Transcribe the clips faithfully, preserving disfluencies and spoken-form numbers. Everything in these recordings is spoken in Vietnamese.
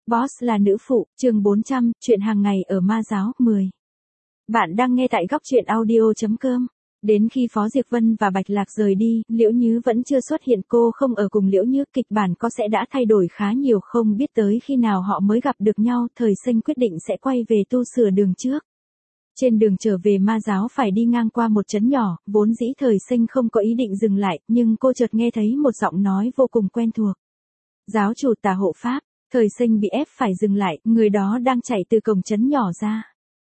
Boss là nữ phụ, chương bốn trăm, chuyện hàng ngày ở ma giáo, mười. Bạn đang nghe tại góc chuyện audio chấm com. Đến khi Phó Diệc Vân và Bạch Lạc rời đi, Liễu Nhứ vẫn chưa xuất hiện, cô không ở cùng Liễu Nhứ, kịch bản có sẽ đã thay đổi khá nhiều, không biết tới khi nào họ mới gặp được nhau. Thời Sinh quyết định sẽ quay về tu sửa đường trước. Trên đường trở về ma giáo phải đi ngang qua một trấn nhỏ, vốn dĩ Thời Sinh không có ý định dừng lại, nhưng cô chợt nghe thấy một giọng nói vô cùng quen thuộc. Giáo chủ Tà Hộ Pháp. Thời Sinh bị ép phải dừng lại, người đó đang chạy từ cổng trấn nhỏ ra.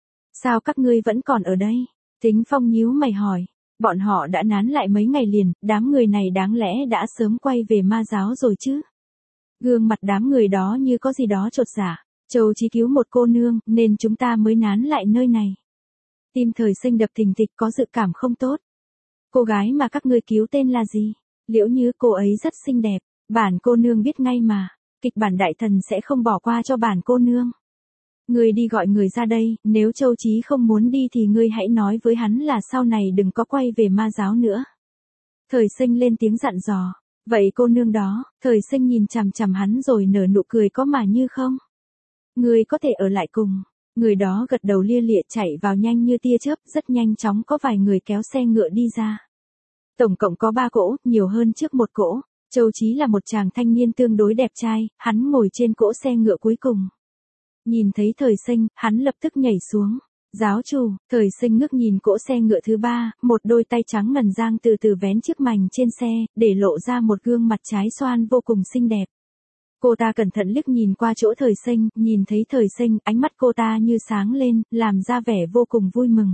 Sao các ngươi vẫn còn ở đây? Thính Phong nhíu mày hỏi. Bọn họ đã nán lại mấy ngày liền, đám người này đáng lẽ đã sớm quay về ma giáo rồi chứ? Gương mặt đám người đó như có gì đó chột dạ. Châu Chí cứu một cô nương, nên chúng ta mới nán lại nơi này. Tim Thời Sinh đập thình thịch, có dự cảm không tốt. Cô gái mà các ngươi cứu tên là gì? Liễu Nhứ, cô ấy rất xinh đẹp, bản cô nương biết ngay mà. Kịch bản đại thần sẽ không bỏ qua cho bản cô nương. Ngươi đi gọi người ra đây, nếu Châu Chí không muốn đi thì ngươi hãy nói với hắn là sau này đừng có quay về ma giáo nữa. Thời Sinh lên tiếng dặn dò. Vậy cô nương đó? Thời Sinh nhìn chằm chằm hắn rồi nở nụ cười có mà như không. Ngươi có thể ở lại cùng. Người đó gật đầu lia lịa chạy vào nhanh như tia chớp, rất nhanh chóng có vài người kéo xe ngựa đi ra. Tổng cộng có ba cỗ, nhiều hơn trước một cỗ. Châu Chí là một chàng thanh niên tương đối đẹp trai, hắn ngồi trên cỗ xe ngựa cuối cùng. Nhìn thấy Thời Sinh, hắn lập tức nhảy xuống. Giáo chủ. Thời Sinh ngước nhìn cỗ xe ngựa thứ ba, một đôi tay trắng ngần dang từ từ vén chiếc mành trên xe, để lộ ra một gương mặt trái xoan vô cùng xinh đẹp. Cô ta cẩn thận liếc nhìn qua chỗ Thời Sinh, nhìn thấy Thời Sinh, ánh mắt cô ta như sáng lên, làm ra vẻ vô cùng vui mừng.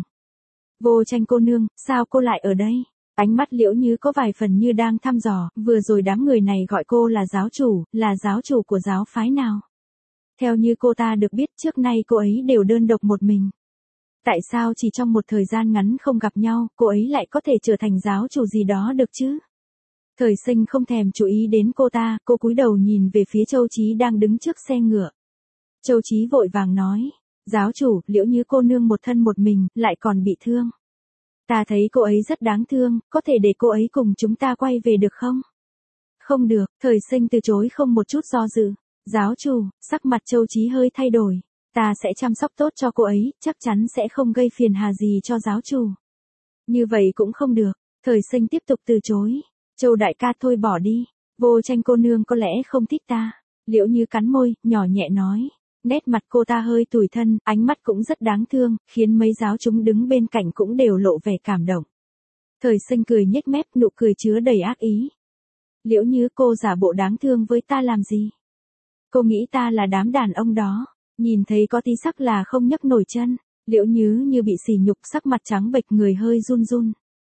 Vô Tranh cô nương, sao cô lại ở đây? Ánh mắt Liễu Nhứ có vài phần như đang thăm dò, vừa rồi đám người này gọi cô là giáo chủ, là giáo chủ của giáo phái nào? Theo như cô ta được biết, trước nay cô ấy đều đơn độc một mình. Tại sao chỉ trong một thời gian ngắn không gặp nhau, cô ấy lại có thể trở thành giáo chủ gì đó được chứ? Thời Sinh không thèm chú ý đến cô ta, cô cúi đầu nhìn về phía Châu Chí đang đứng trước xe ngựa. Châu Chí vội vàng nói, giáo chủ, Liễu Nhứ cô nương một thân một mình, lại còn bị thương. Ta thấy cô ấy rất đáng thương, có thể để cô ấy cùng chúng ta quay về được không? Không được. Thời Sinh từ chối không một chút do dự. Giáo chủ, sắc mặt Châu Chí hơi thay đổi. Ta sẽ chăm sóc tốt cho cô ấy, chắc chắn sẽ không gây phiền hà gì cho giáo chủ. Như vậy cũng không được. Thời Sinh tiếp tục từ chối. Châu đại ca thôi bỏ đi. Vô Tranh cô nương có lẽ không thích ta. Liễu Như cắn môi, nhỏ nhẹ nói. Nét mặt cô ta hơi tủi thân, ánh mắt cũng rất đáng thương, khiến mấy giáo chúng đứng bên cạnh cũng đều lộ vẻ cảm động. Thời Sinh cười nhếch mép, nụ cười chứa đầy ác ý. Liễu Như, cô giả bộ đáng thương với ta làm gì? Cô nghĩ ta là đám đàn ông đó, nhìn thấy có tí sắc là không nhấc nổi chân. Liễu Như như bị sỉ nhục, sắc mặt trắng bệch, người hơi run run.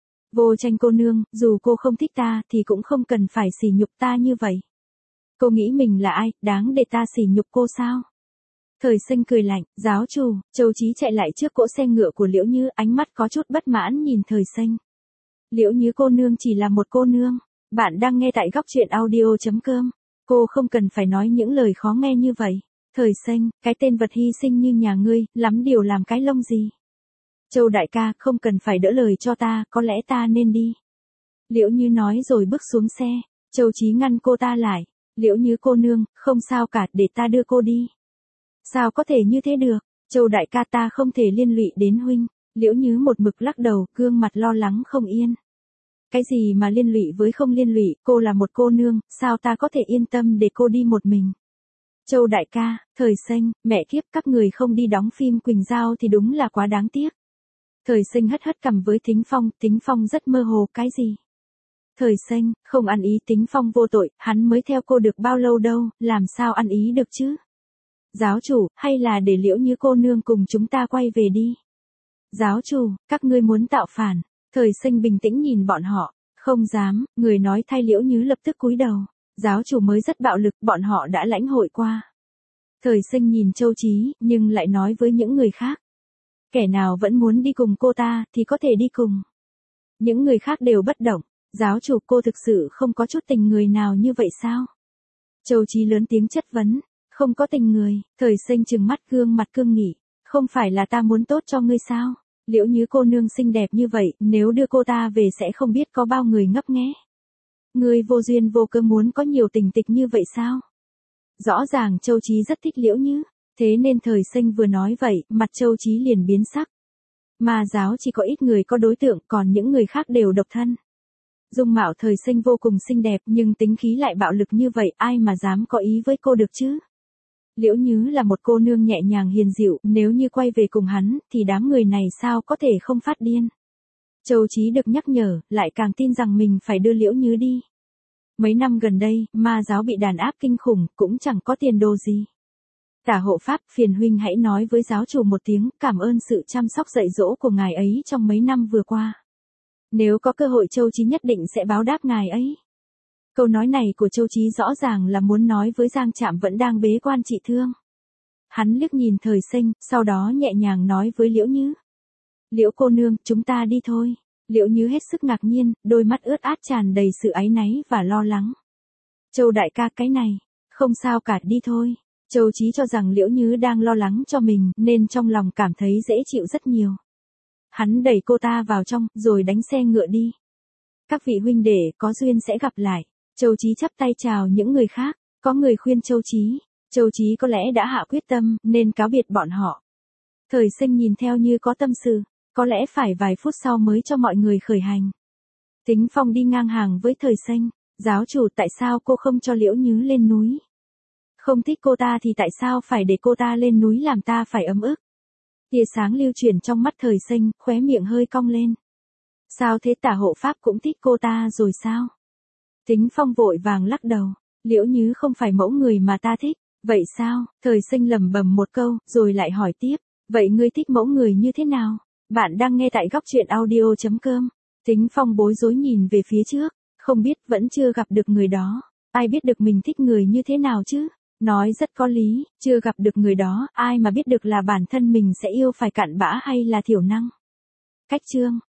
Vô Tranh cô nương, dù cô không thích ta thì cũng không cần phải sỉ nhục ta như vậy. Cô nghĩ mình là ai, đáng để ta sỉ nhục cô sao? Thời Sinh cười lạnh, giáo chủ. Châu Chí chạy lại trước cỗ xe ngựa của Liễu Như, ánh mắt có chút bất mãn nhìn Thời Sinh. Liễu Như cô nương chỉ là một cô nương. Bạn đang nghe tại góc chuyện audio chấm com. Cô không cần phải nói những lời khó nghe như vậy. Thời Sinh, cái tên vật hy sinh như nhà ngươi, lắm điều làm cái lông gì. Châu đại ca, không cần phải đỡ lời cho ta, có lẽ ta nên đi. Liễu Như nói rồi bước xuống xe. Châu Chí ngăn cô ta lại. Liễu Như cô nương, không sao cả, để ta đưa cô đi. Sao có thể như thế được? Châu đại ca, ta không thể liên lụy đến huynh. Liễu Như một mực lắc đầu, gương mặt lo lắng không yên. Cái gì mà liên lụy với không liên lụy, cô là một cô nương, sao ta có thể yên tâm để cô đi một mình? Châu đại ca. Thời Sinh, mẹ kiếp, các người không đi đóng phim Quỳnh Giao thì đúng là quá đáng tiếc. Thời Sinh hất hất cằm với Thính Phong, Thính Phong rất mơ hồ, cái gì? Thời Sinh, không ăn ý. Thính Phong vô tội, hắn mới theo cô được bao lâu đâu, làm sao ăn ý được chứ? Giáo chủ, hay là để Liễu Như cô nương cùng chúng ta quay về đi? Giáo chủ, các ngươi muốn tạo phản. Thời Sinh bình tĩnh nhìn bọn họ. Không dám. Người nói thay Liễu Như lập tức cúi đầu. Giáo chủ mới rất bạo lực, bọn họ đã lãnh hội qua. Thời Sinh nhìn Châu Chí, nhưng lại nói với những người khác. Kẻ nào vẫn muốn đi cùng cô ta, thì có thể đi cùng. Những người khác đều bất động. Giáo chủ, cô thực sự không có chút tình người nào như vậy sao? Châu Chí lớn tiếng chất vấn. Không có tình người. Thời Sinh trừng mắt, gương mặt cương nghị. Không phải là ta muốn tốt cho ngươi sao? Liễu Như cô nương xinh đẹp như vậy, nếu đưa cô ta về sẽ không biết có bao người ngấp nghé. Ngươi vô duyên vô cớ muốn có nhiều tình tịch như vậy sao? Rõ ràng Châu Chí rất thích Liễu Như, thế nên Thời Xanh vừa nói vậy, mặt Châu Chí liền biến sắc. Ma giáo chỉ có ít người có đối tượng, còn những người khác đều độc thân. Dung mạo Thời Xanh vô cùng xinh đẹp nhưng tính khí lại bạo lực như vậy, ai mà dám có ý với cô được chứ? Liễu Như là một cô nương nhẹ nhàng hiền dịu, nếu như quay về cùng hắn, thì đám người này sao có thể không phát điên. Châu Chí được nhắc nhở, lại càng tin rằng mình phải đưa Liễu Như đi. Mấy năm gần đây, ma giáo bị đàn áp kinh khủng, cũng chẳng có tiền đồ gì. Tả hộ pháp, phiền huynh hãy nói với giáo chủ một tiếng, cảm ơn sự chăm sóc dạy dỗ của ngài ấy trong mấy năm vừa qua. Nếu có cơ hội Châu Chí nhất định sẽ báo đáp ngài ấy. Câu nói này của Châu Chí rõ ràng là muốn nói với Giang Trạm vẫn đang bế quan trị thương. Hắn liếc nhìn Thời Xanh, sau đó nhẹ nhàng nói với Liễu Như. Liễu cô nương, chúng ta đi thôi. Liễu Như hết sức ngạc nhiên, đôi mắt ướt át tràn đầy sự áy náy và lo lắng. Châu đại ca, cái này, không sao cả, đi thôi. Châu Chí cho rằng Liễu Như đang lo lắng cho mình, nên trong lòng cảm thấy dễ chịu rất nhiều. Hắn đẩy cô ta vào trong, rồi đánh xe ngựa đi. Các vị huynh đệ, có duyên sẽ gặp lại. Châu Chí chắp tay chào những người khác, có người khuyên Châu Chí. Châu Chí có lẽ đã hạ quyết tâm, nên cáo biệt bọn họ. Thời Xanh nhìn theo như có tâm sự, có lẽ phải vài phút sau mới cho mọi người khởi hành. Tính Phong đi ngang hàng với Thời Xanh, giáo chủ, tại sao cô không cho Liễu Như lên núi? Không thích cô ta thì tại sao phải để cô ta lên núi làm ta phải ấm ức? Tia sáng lưu chuyển trong mắt Thời Xanh, khóe miệng hơi cong lên. Sao thế, tả hộ pháp cũng thích cô ta rồi sao? Tính Phong vội vàng lắc đầu, Liễu Như không phải mẫu người mà ta thích, vậy sao? Thời Xanh lẩm bẩm một câu, rồi lại hỏi tiếp, vậy ngươi thích mẫu người như thế nào? Bạn đang nghe tại góc truyện audio chấm com. Tính Phong bối rối nhìn về phía trước, không biết, vẫn chưa gặp được người đó, ai biết được mình thích người như thế nào chứ? Nói rất có lý, chưa gặp được người đó, ai mà biết được là bản thân mình sẽ yêu phải cặn bã hay là thiểu năng. Cách chương